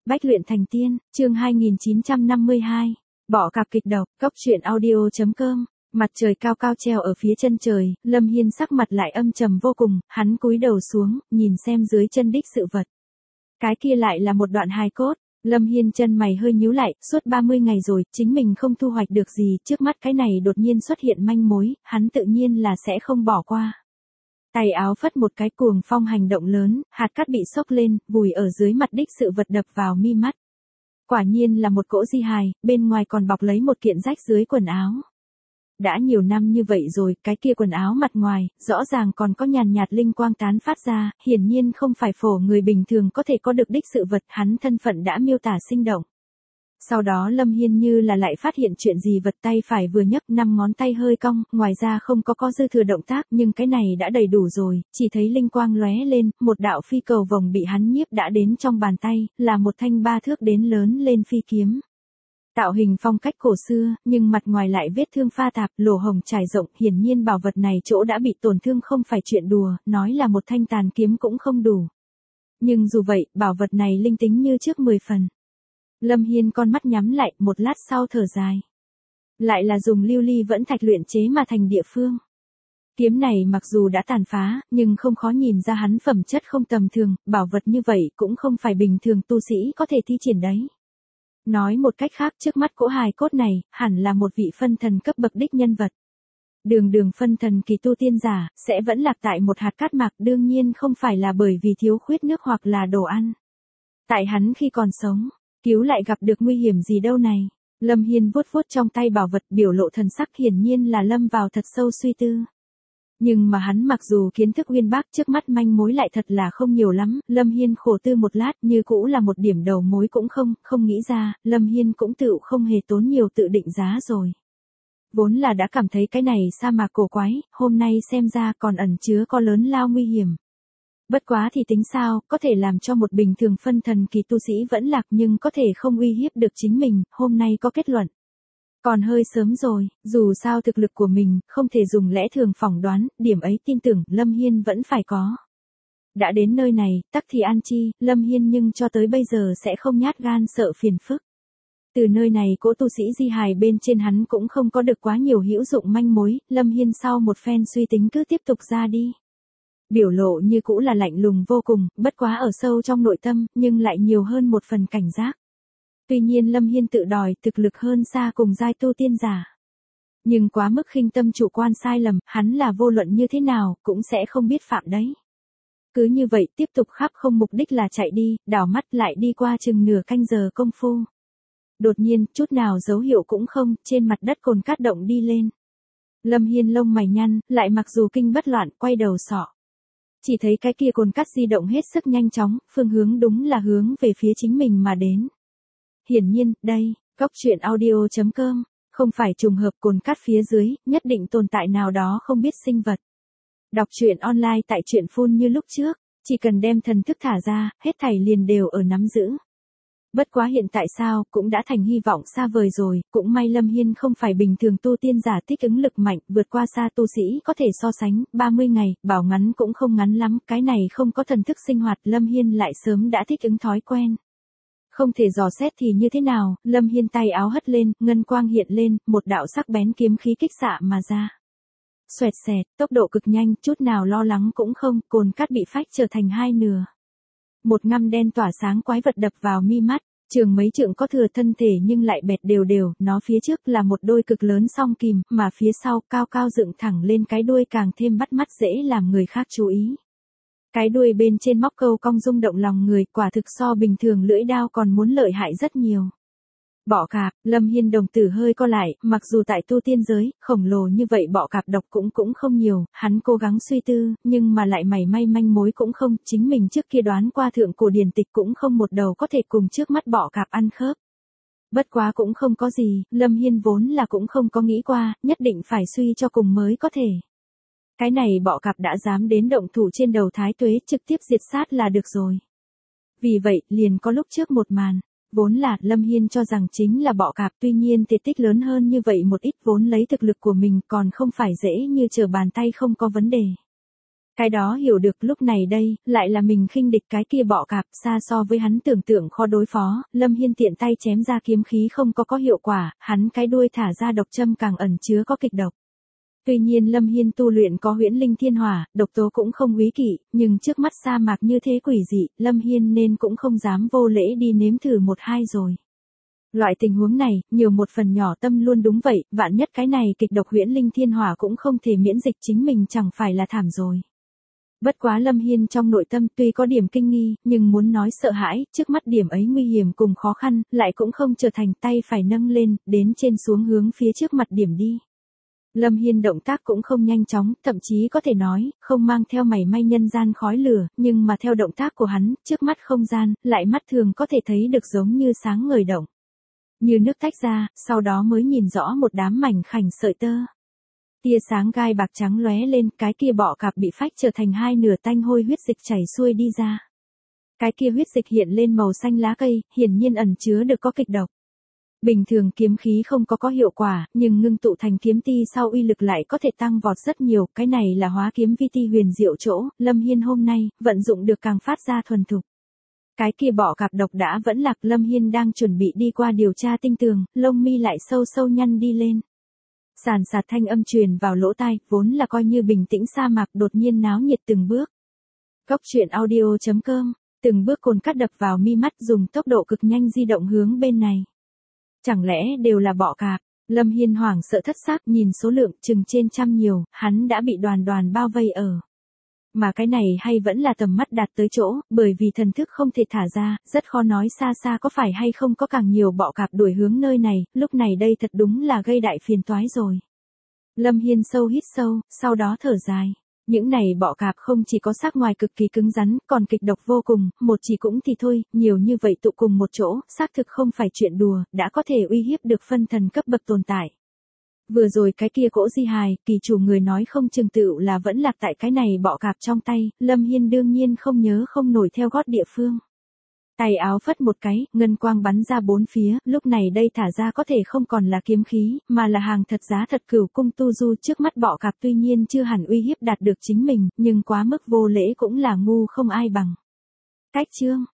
Bách luyện thành tiên, chương 2952. Bỏ cạp kịch độc, cốc truyện audio.com. Mặt trời cao cao treo ở phía chân trời, Lâm Hiên sắc mặt lại âm trầm vô cùng, hắn cúi đầu xuống, nhìn xem dưới chân đích sự vật. Cái kia lại là một đoạn hài cốt. Lâm Hiên chân mày hơi nhíu lại, suốt 30 ngày rồi, chính mình không thu hoạch được gì, trước mắt cái này đột nhiên xuất hiện manh mối, hắn tự nhiên là sẽ không bỏ qua. Tay áo phất một cái, cuồng phong hành động lớn, hạt cát bị xốc lên, vùi ở dưới mặt đích sự vật đập vào mi mắt. Quả nhiên là một cỗ di hài, bên ngoài còn bọc lấy một kiện rách dưới quần áo. Đã nhiều năm như vậy rồi, cái kia quần áo mặt ngoài, rõ ràng còn có nhàn nhạt linh quang tán phát ra, hiển nhiên không phải phổ người bình thường có thể có được đích sự vật, hắn thân phận đã miêu tả sinh động. Sau đó Lâm Hiên như là lại phát hiện chuyện gì, vật tay phải vừa nhấc, 5 ngón tay hơi cong, ngoài ra không có dư thừa động tác, nhưng cái này đã đầy đủ rồi, chỉ thấy linh quang lóe lên, một đạo phi cầu vồng bị hắn nhiếp đã đến trong bàn tay, là một thanh 3 thước đến lớn lên phi kiếm. Tạo hình phong cách cổ xưa, nhưng mặt ngoài lại vết thương pha tạp, lỗ hồng trải rộng, hiển nhiên bảo vật này chỗ đã bị tổn thương không phải chuyện đùa, nói là một thanh tàn kiếm cũng không đủ. Nhưng dù vậy, bảo vật này linh tính như trước 10 phần. Lâm Hiên con mắt nhắm lại, một lát sau thở dài. Lại là dùng lưu ly vẫn thạch luyện chế mà thành địa phương. Kiếm này mặc dù đã tàn phá, nhưng không khó nhìn ra hắn phẩm chất không tầm thường, bảo vật như vậy cũng không phải bình thường tu sĩ có thể thi triển đấy. Nói một cách khác, trước mắt cỗ hài cốt này, hẳn là một vị phân thần cấp bậc đích nhân vật. Đường phân thần kỳ tu tiên giả, sẽ vẫn lạc tại một hạt cát mạc, đương nhiên không phải là bởi vì thiếu khuyết nước hoặc là đồ ăn. Tại hắn khi còn sống, cứu lại gặp được nguy hiểm gì đâu này. Lâm Hiên vuốt trong tay bảo vật, biểu lộ thần sắc, hiển nhiên là lâm vào thật sâu suy tư. Nhưng mà hắn mặc dù kiến thức uyên bác, trước mắt manh mối lại thật là không nhiều lắm, Lâm Hiên khổ tư một lát, như cũ là một điểm đầu mối cũng không nghĩ ra, Lâm Hiên cũng tự không hề tốn nhiều tự định giá rồi. Vốn là đã cảm thấy cái này sa mạc cổ quái, hôm nay xem ra còn ẩn chứa có lớn lao nguy hiểm. Bất quá thì tính sao, có thể làm cho một bình thường phân thần kỳ tu sĩ vẫn lạc nhưng có thể không uy hiếp được chính mình, hôm nay có kết luận. Còn hơi sớm rồi, dù sao thực lực của mình, không thể dùng lẽ thường phỏng đoán, điểm ấy tin tưởng, Lâm Hiên vẫn phải có. Đã đến nơi này, tắc thì an chi, Lâm Hiên nhưng cho tới bây giờ sẽ không nhát gan sợ phiền phức. Từ nơi này cỗ tu sĩ di hài bên trên hắn cũng không có được quá nhiều hữu dụng manh mối, Lâm Hiên sau một phen suy tính cứ tiếp tục ra đi. Biểu lộ như cũ là lạnh lùng vô cùng, bất quá ở sâu trong nội tâm, nhưng lại nhiều hơn một phần cảnh giác. Tuy nhiên Lâm Hiên tự đòi thực lực hơn xa cùng giai tu tiên giả. Nhưng quá mức khinh tâm chủ quan sai lầm, hắn là vô luận như thế nào, cũng sẽ không biết phạm đấy. Cứ như vậy tiếp tục khắp không mục đích là chạy đi, đảo mắt lại đi qua chừng nửa canh giờ công phu. Đột nhiên, chút nào dấu hiệu cũng không, trên mặt đất cồn cát động đi lên. Lâm Hiên lông mày nhăn, lại mặc dù kinh bất loạn, quay đầu sọ. Chỉ thấy cái kia cồn cát di động hết sức nhanh chóng, phương hướng đúng là hướng về phía chính mình mà đến. Hiển nhiên, đây, cốc truyện audio.com, không phải trùng hợp, cồn cát phía dưới, nhất định tồn tại nào đó không biết sinh vật. Đọc truyện online tại truyện phun như lúc trước, chỉ cần đem thần thức thả ra, hết thảy liền đều ở nắm giữ. Bất quá hiện tại sao, cũng đã thành hy vọng xa vời rồi, cũng may Lâm Hiên không phải bình thường tu tiên giả thích ứng lực mạnh, vượt qua xa tu sĩ có thể so sánh, 30 ngày, bảo ngắn cũng không ngắn lắm, cái này không có thần thức sinh hoạt, Lâm Hiên lại sớm đã thích ứng thói quen. Không thể dò xét thì như thế nào, Lâm Hiên tay áo hất lên, ngân quang hiện lên, một đạo sắc bén kiếm khí kích xạ mà ra. Xoẹt xẹt, tốc độ cực nhanh, chút nào lo lắng cũng không, cồn cát bị phách trở thành hai nửa. Một ngăm đen tỏa sáng quái vật đập vào mi mắt, trường mấy trượng có thừa thân thể nhưng lại bẹt đều, nó phía trước là một đôi cực lớn song kìm, mà phía sau cao cao dựng thẳng lên cái đuôi càng thêm bắt mắt dễ làm người khác chú ý. Cái đuôi bên trên móc câu cong rung động lòng người, quả thực so bình thường lưỡi đao còn muốn lợi hại rất nhiều. Bọ cạp, Lâm Hiên đồng tử hơi co lại, mặc dù tại tu tiên giới, khổng lồ như vậy bọ cạp độc cũng không nhiều, hắn cố gắng suy tư, nhưng mà lại mảy may manh mối cũng không, chính mình trước kia đoán qua thượng cổ điển tịch cũng không một đầu có thể cùng trước mắt bọ cạp ăn khớp. Bất quá cũng không có gì, Lâm Hiên vốn là cũng không có nghĩ qua, nhất định phải suy cho cùng mới có thể. Cái này bọ cạp đã dám đến động thủ trên đầu Thái Tuế, trực tiếp diệt sát là được rồi. Vì vậy, liền có lúc trước một màn. Vốn là Lâm Hiên cho rằng chính là bọ cạp, tuy nhiên thể tích lớn hơn như vậy một ít, vốn lấy thực lực của mình còn không phải dễ như trở bàn tay không có vấn đề. Cái đó hiểu được lúc này đây, lại là mình khinh địch cái kia bọ cạp xa so với hắn tưởng tượng khó đối phó, Lâm Hiên tiện tay chém ra kiếm khí không có hiệu quả, hắn cái đuôi thả ra độc châm càng ẩn chứa có kịch độc. Tuy nhiên Lâm Hiên tu luyện có huyễn linh thiên hỏa, độc tố cũng không quý kỵ, nhưng trước mắt sa mạc như thế quỷ dị, Lâm Hiên nên cũng không dám vô lễ đi nếm thử một hai rồi. Loại tình huống này, nhiều một phần nhỏ tâm luôn đúng vậy, vạn nhất cái này kịch độc huyễn linh thiên hỏa cũng không thể miễn dịch chính mình chẳng phải là thảm rồi. Bất quá Lâm Hiên trong nội tâm tuy có điểm kinh nghi, nhưng muốn nói sợ hãi, trước mắt điểm ấy nguy hiểm cùng khó khăn, lại cũng không trở thành tay phải nâng lên, đến trên xuống hướng phía trước mặt điểm đi. Lâm Hiên động tác cũng không nhanh chóng, thậm chí có thể nói, không mang theo mảy may nhân gian khói lửa, nhưng mà theo động tác của hắn, trước mắt không gian, lại mắt thường có thể thấy được giống như sáng ngời động. Như nước tách ra, sau đó mới nhìn rõ một đám mảnh khảnh sợi tơ. Tia sáng gai bạc trắng lóe lên, cái kia bọ cạp bị phách trở thành hai nửa tanh hôi huyết dịch chảy xuôi đi ra. Cái kia huyết dịch hiện lên màu xanh lá cây, hiển nhiên ẩn chứa được có kịch độc. Bình thường kiếm khí không có hiệu quả, nhưng ngưng tụ thành kiếm ti sau uy lực lại có thể tăng vọt rất nhiều, cái này là hóa kiếm vi ti huyền diệu chỗ, Lâm Hiên hôm nay, vận dụng được càng phát ra thuần thục. Cái kia bọ cạp độc đã vẫn lạc, Lâm Hiên đang chuẩn bị đi qua điều tra tinh tường, lông mi lại sâu sâu nhăn đi lên. Sàn sạt thanh âm truyền vào lỗ tai, vốn là coi như bình tĩnh sa mạc đột nhiên náo nhiệt từng bước. Cốc truyện audio.com, từng bước cồn cắt đập vào mi mắt dùng tốc độ cực nhanh di động hướng bên này. Chẳng lẽ đều là bọ cạp? Lâm Hiên hoảng sợ thất xác nhìn số lượng chừng trên trăm nhiều, hắn đã bị đoàn đoàn bao vây ở. Mà cái này hay vẫn là tầm mắt đạt tới chỗ, bởi vì thần thức không thể thả ra, rất khó nói xa xa có phải hay không có càng nhiều bọ cạp đuổi hướng nơi này, lúc này đây thật đúng là gây đại phiền toái rồi. Lâm Hiên sâu hít sâu, sau đó thở dài. Những này bọ cạp không chỉ có sắc ngoài cực kỳ cứng rắn, còn kịch độc vô cùng, một chỉ cũng thì thôi, nhiều như vậy tụ cùng một chỗ, xác thực không phải chuyện đùa, đã có thể uy hiếp được phân thần cấp bậc tồn tại. Vừa rồi cái kia cỗ di hài, kỳ chủ người nói không chừng tựu là vẫn lạc tại cái này bọ cạp trong tay, Lâm Hiên đương nhiên không nhớ không nổi theo gót địa phương. Tay áo phất một cái, ngân quang bắn ra bốn phía, lúc này đây thả ra có thể không còn là kiếm khí, mà là hàng thật giá thật cửu cung tu du trước mắt bọ cạp tuy nhiên chưa hẳn uy hiếp đạt được chính mình, nhưng quá mức vô lễ cũng là ngu không ai bằng. Cách chương